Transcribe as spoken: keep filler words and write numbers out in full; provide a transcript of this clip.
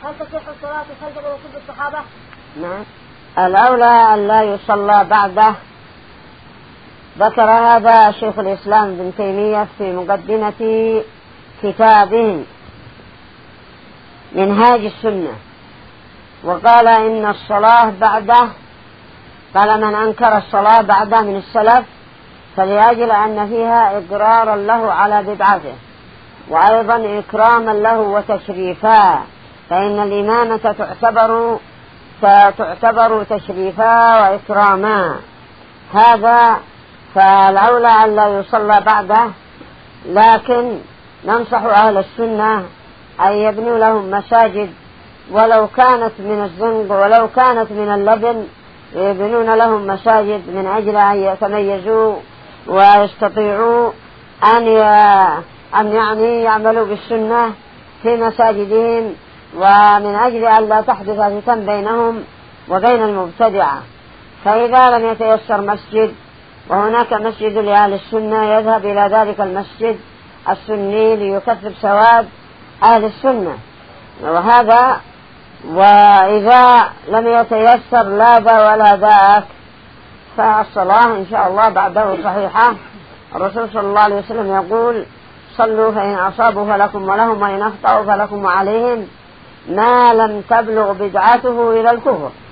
هل تصح الصلاة خلف ركوب الصحابة؟ نعم. الأولى أن لا يصلى بعده. ذكر هذا شيخ الإسلام ابن تيمية في مقدمة كتابه منهاج السنة، وقال إن الصلاة بعده، قال من أنكر الصلاة بعده من السلف فلأجل أن فيها إقرارا له على بدعته، وأيضا إكراما له وتشريفا، فإن الإمامة تعتبر تعتبر تشريفا وإكراما. هذا فالأولى أن لا يصلى بعده، لكن ننصح أهل السنة أن يبنوا لهم مساجد ولو كانت من الزنق ولو كانت من اللبن، يبنون لهم مساجد من أجل أن يتميزوا ويستطيعوا أن أن يعني يعملوا بالسنة في مساجدهم، ومن أجل أن لا تحدث فتن بينهم وبين المبتدعة. فإذا لم يتيسر مسجد وهناك مسجد لأهل السنة يذهب إلى ذلك المسجد السني ليكثر سواد أهل السنة، وهذا. وإذا لم يتيسر لا ذا ولا ذاك فالصلاة إن شاء الله بعده صحيحة. الرسول صلى الله عليه وسلم يقول صلوا فإن أصابوا فلكم ولهم وإن أخطأوا فلكم وعليهم، ما لم تبلغ بدعته إلى الكفر.